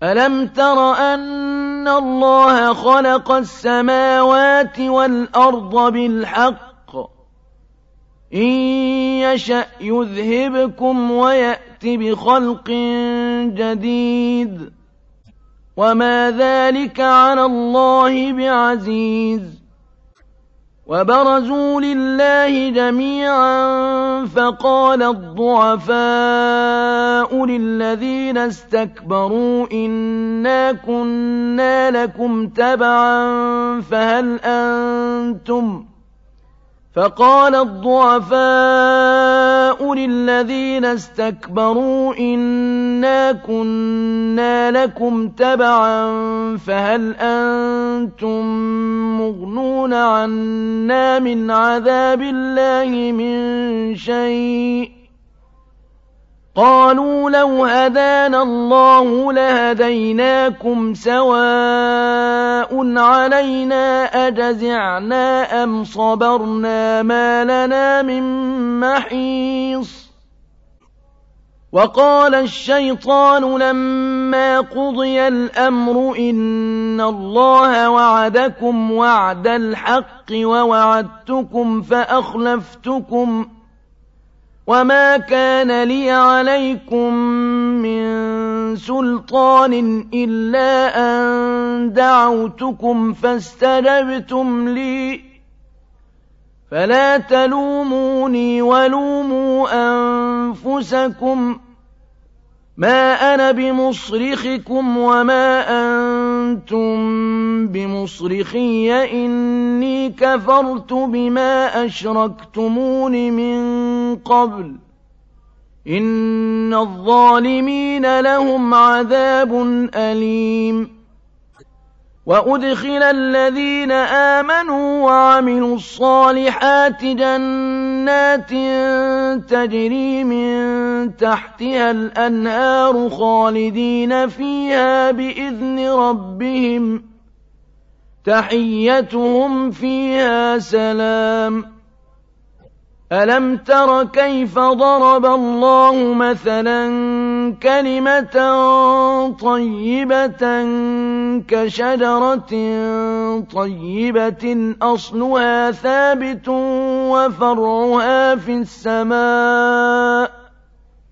ألم تر أن الله خلق السماوات والأرض بالحق إن يشأ يذهبكم ويأت بخلق جديد وما ذلك على الله بعزيز وبرزوا لله جميعا فقال الضعفاء للذين استكبروا إنا كنا لكم تبعا فهل أنتم مغنون عنا من عذاب الله من شيء قالوا لو هدانا الله لهديناكم سواء علينا أجزعنا أم صبرنا ما لنا من محيص وقال الشيطان لما قضي الأمر إن الله وعدكم وعد الحق ووعدتكم فأخلفتكم وما كان لي عليكم من سلطان إلا أن دعوتكم فاستجبتم لي فلا تلوموني ولوموا أنفسكم ما أنا بمصرخكم وما أنتم بمصرخي إني كفرت بما أشركتمون من قبل إن الظالمين لهم عذاب أليم وأدخل الذين آمنوا وعملوا الصالحات جنات تجري من تحتها الأنهار خالدين فيها بإذن ربهم تحيتهم فيها سلام ألم تر كيف ضرب الله مثلا كلمة طيبة كشجرة طيبة أصلها ثابت وفرعها في السماء